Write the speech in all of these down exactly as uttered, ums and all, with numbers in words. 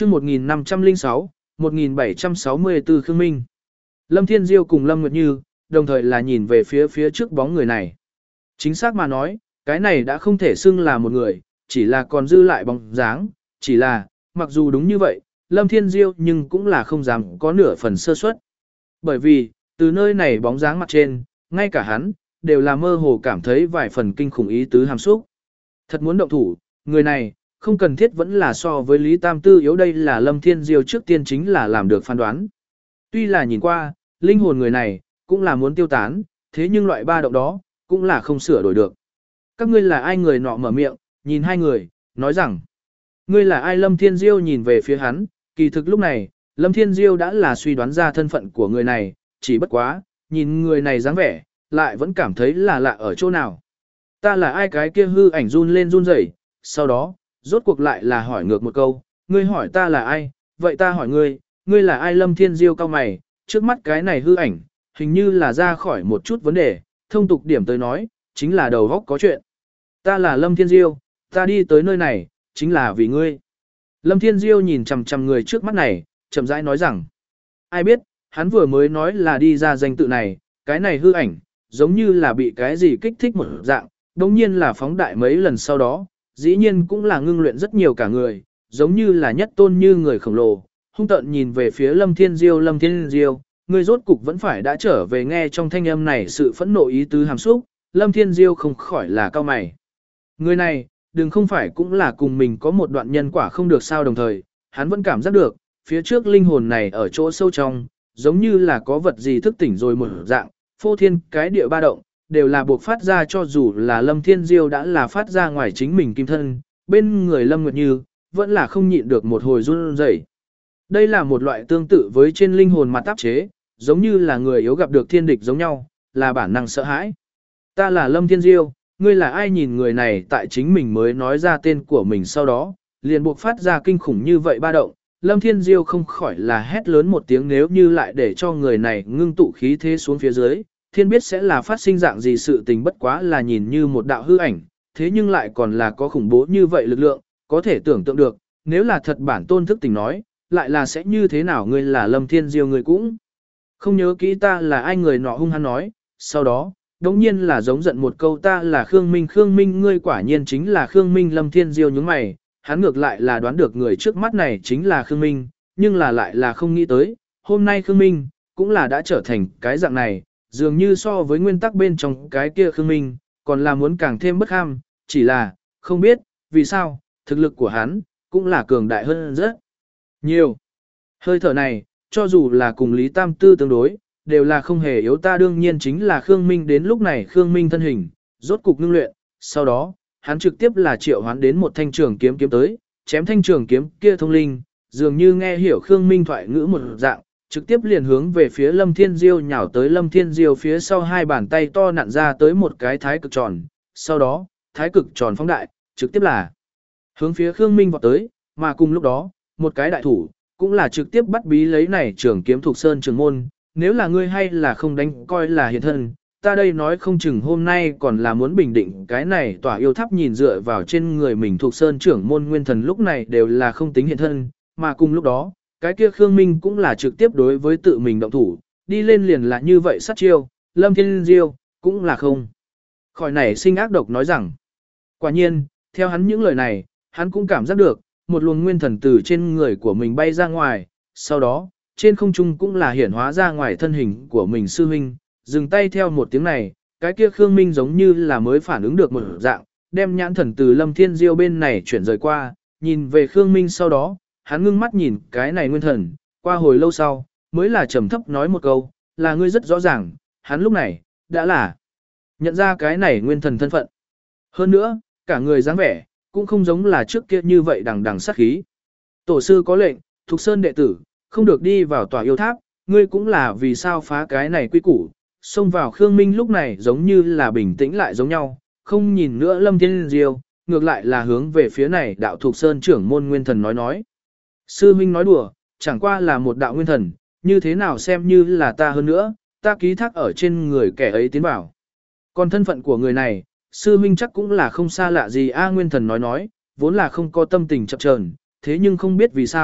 chương một nghìn năm trăm lẻ sáu, một nghìn bảy trăm sáu mươi tư Khương Minh. Lâm Thiên Diêu cùng Lâm Nguyệt Như, đồng thời là nhìn về phía phía trước bóng người này. Chính xác mà nói, cái này đã không thể xưng là một người, chỉ là còn dư lại bóng dáng, chỉ là, mặc dù đúng như vậy, Lâm Thiên Diêu nhưng cũng là không dám có nửa phần sơ suất. Bởi vì, từ nơi này bóng dáng mặt trên, ngay cả hắn, đều là mơ hồ cảm thấy vài phần kinh khủng ý tứ hàm xúc. Thật muốn động thủ, người này, không cần thiết vẫn là so với Lý Tam Tư yếu, đây là Lâm Thiên Diêu trước tiên chính là làm được phán đoán. Tuy là nhìn qua, linh hồn người này, cũng là muốn tiêu tán, thế nhưng loại ba động đó, cũng là không sửa đổi được. Các ngươi là ai? Người nọ mở miệng, nhìn hai người, nói rằng, ngươi là ai? Lâm Thiên Diêu nhìn về phía hắn, kỳ thực lúc này, Lâm Thiên Diêu đã là suy đoán ra thân phận của người này, chỉ bất quá, nhìn người này dáng vẻ, lại vẫn cảm thấy là lạ ở chỗ nào. Ta là ai? Cái kia hư ảnh run lên run rẩy, sau đó, rốt cuộc lại là hỏi ngược một câu, ngươi hỏi ta là ai, vậy ta hỏi ngươi, ngươi là ai? Lâm Thiên Diêu cau mày, trước mắt cái này hư ảnh, hình như là ra khỏi một chút vấn đề, thông tục điểm tới nói, chính là đầu óc có chuyện. Ta là Lâm Thiên Diêu, ta đi tới nơi này, chính là vì ngươi. Lâm Thiên Diêu nhìn chằm chằm người trước mắt này, chậm rãi nói rằng, ai biết, hắn vừa mới nói là đi ra danh tự này, cái này hư ảnh, giống như là bị cái gì kích thích một dạng, đồng nhiên là phóng đại mấy lần sau đó, dĩ nhiên cũng là ngưng luyện rất nhiều cả người, giống như là nhất tôn như người khổng lồ, hung tợn nhìn về phía Lâm Thiên Diêu. Lâm Thiên Diêu, người rốt cục vẫn phải đã trở về. Nghe trong thanh âm này sự phẫn nộ ý tứ hàm xúc, Lâm Thiên Diêu không khỏi là cao mày. Người này, đừng không phải cũng là cùng mình có một đoạn nhân quả không được sao? Đồng thời, hắn vẫn cảm giác được, phía trước linh hồn này ở chỗ sâu trong, giống như là có vật gì thức tỉnh rồi một dạng, phô thiên cái địa ba động, đều là buộc phát ra, cho dù là Lâm Thiên Diêu đã là phát ra ngoài chính mình kim thân, bên người Lâm Nguyệt Như, vẫn là không nhịn được một hồi run rẩy. Đây là một loại tương tự với trên linh hồn mặt áp chế, giống như là người yếu gặp được thiên địch giống nhau, là bản năng sợ hãi. Ta là Lâm Thiên Diêu, ngươi là ai? Nhìn người này tại chính mình mới nói ra tên của mình sau đó, liền buộc phát ra kinh khủng như vậy ba động, Lâm Thiên Diêu không khỏi là hét lớn một tiếng, nếu như lại để cho người này ngưng tụ khí thế xuống phía dưới, thiên biết sẽ là phát sinh dạng gì sự tình. Bất quá là nhìn như một đạo hư ảnh, thế nhưng lại còn là có khủng bố như vậy lực lượng, có thể tưởng tượng được, nếu là thật bản tôn thức tỉnh nói, lại là sẽ như thế nào? Ngươi là Lâm Thiên Diêu, ngươi cũng không nhớ kỹ ta là ai? Người nọ hung hăng nói, sau đó, đống nhiên là giống giận một câu, ta là Khương Minh. Khương Minh, ngươi quả nhiên chính là Khương Minh. Lâm Thiên Diêu nhướng mày, hắn ngược lại là đoán được người trước mắt này chính là Khương Minh, nhưng là lại là không nghĩ tới, hôm nay Khương Minh, cũng là đã trở thành cái dạng này, dường như so với nguyên tắc bên trong cái kia Khương Minh, còn là muốn càng thêm bất ham, chỉ là, không biết, vì sao, thực lực của hắn, cũng là cường đại hơn rất nhiều. Hơi thở này, cho dù là cùng Lý Tam Tư tương đối, đều là không hề yếu. Ta đương nhiên chính là Khương Minh. Đến lúc này Khương Minh thân hình, rốt cục ngưng luyện, sau đó, hắn trực tiếp là triệu hoán đến một thanh trường kiếm kiếm tới, chém thanh trường kiếm kia thông linh, dường như nghe hiểu Khương Minh thoại ngữ một dạng, trực tiếp liền hướng về phía Lâm Thiên Diêu nhào tới. Lâm Thiên Diêu phía sau hai bàn tay to nặn ra tới một cái thái cực tròn, sau đó, thái cực tròn phóng đại, trực tiếp là hướng phía Khương Minh vọt tới, mà cùng lúc đó, một cái đại thủ, cũng là trực tiếp bắt bí lấy này trường kiếm thuộc sơn trường môn, nếu là ngươi hay là không đánh coi là hiện thân, ta đây nói không chừng hôm nay còn là muốn bình định cái này tỏa yêu tháp. Nhìn dựa vào trên người mình thuộc sơn trưởng môn nguyên thần lúc này đều là không tính hiện thân, mà cùng lúc đó, cái kia Khương Minh cũng là trực tiếp đối với tự mình động thủ, đi lên liền là như vậy sát chiêu. Lâm Thiên Diêu cũng là không khỏi nảy sinh ác độc nói rằng, quả nhiên, theo hắn những lời này, hắn cũng cảm giác được, một luồng nguyên thần từ trên người của mình bay ra ngoài, sau đó, trên không trung cũng là hiển hóa ra ngoài thân hình của mình sư huynh, dừng tay. Theo một tiếng này, cái kia Khương Minh giống như là mới phản ứng được một dạng, đem nhãn thần từ Lâm Thiên Diêu bên này chuyển rời qua, nhìn về Khương Minh, sau đó, hắn ngưng mắt nhìn cái này nguyên thần, qua hồi lâu sau, mới là trầm thấp nói một câu, là ngươi. Rất rõ ràng, hắn lúc này, đã là nhận ra cái này nguyên thần thân phận. Hơn nữa, cả người dáng vẻ, cũng không giống là trước kia như vậy đằng đằng sát khí. Tổ sư có lệnh, Thục Sơn đệ tử, không được đi vào tòa yêu tháp, ngươi cũng là vì sao phá cái này quy củ. Xông vào Khương Minh lúc này giống như là bình tĩnh lại giống nhau, không nhìn nữa Lâm Thiên Diêu, ngược lại là hướng về phía này đạo Thục Sơn trưởng môn nguyên thần nói nói. Sư huynh nói đùa, chẳng qua là một đạo nguyên thần, như thế nào xem như là ta? Hơn nữa, ta ký thác ở trên người kẻ ấy tiến bảo. Còn thân phận của người này, sư huynh chắc cũng là không xa lạ gì a? Nguyên thần nói nói, vốn là không có tâm tình chập chờn, thế nhưng không biết vì sao,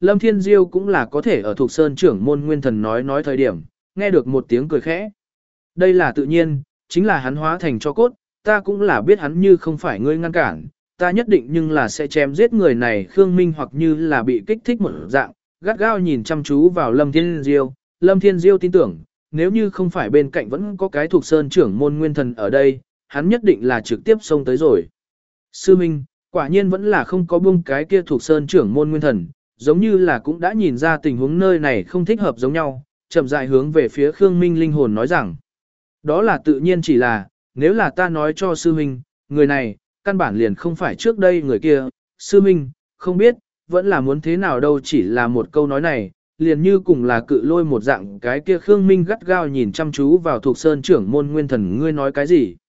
Lâm Thiên Diêu cũng là có thể ở thuộc sơn trưởng môn nguyên thần nói nói thời điểm, nghe được một tiếng cười khẽ. Đây là tự nhiên, chính là hắn hóa thành cho cốt, ta cũng là biết hắn như không phải ngươi ngăn cản, ta nhất định nhưng là sẽ chém giết người này. Khương Minh hoặc như là bị kích thích một dạng, gắt gao nhìn chăm chú vào Lâm Thiên Diêu. Lâm Thiên Diêu tin tưởng, nếu như không phải bên cạnh vẫn có cái thuộc sơn trưởng môn nguyên thần ở đây, hắn nhất định là trực tiếp xông tới rồi. Sư Minh, quả nhiên vẫn là không có buông cái kia thuộc sơn trưởng môn nguyên thần, giống như là cũng đã nhìn ra tình huống nơi này không thích hợp giống nhau, chậm rãi hướng về phía Khương Minh linh hồn nói rằng, đó là tự nhiên, chỉ là, nếu là ta nói cho sư Minh, người này, căn bản liền không phải trước đây người kia, sư Minh, không biết, vẫn là muốn thế nào đâu. Chỉ là một câu nói này, liền như cùng là cự lôi một dạng, cái kia Khương Minh gắt gao nhìn chăm chú vào thuộc sơn trưởng môn nguyên thần. Ngươi nói cái gì?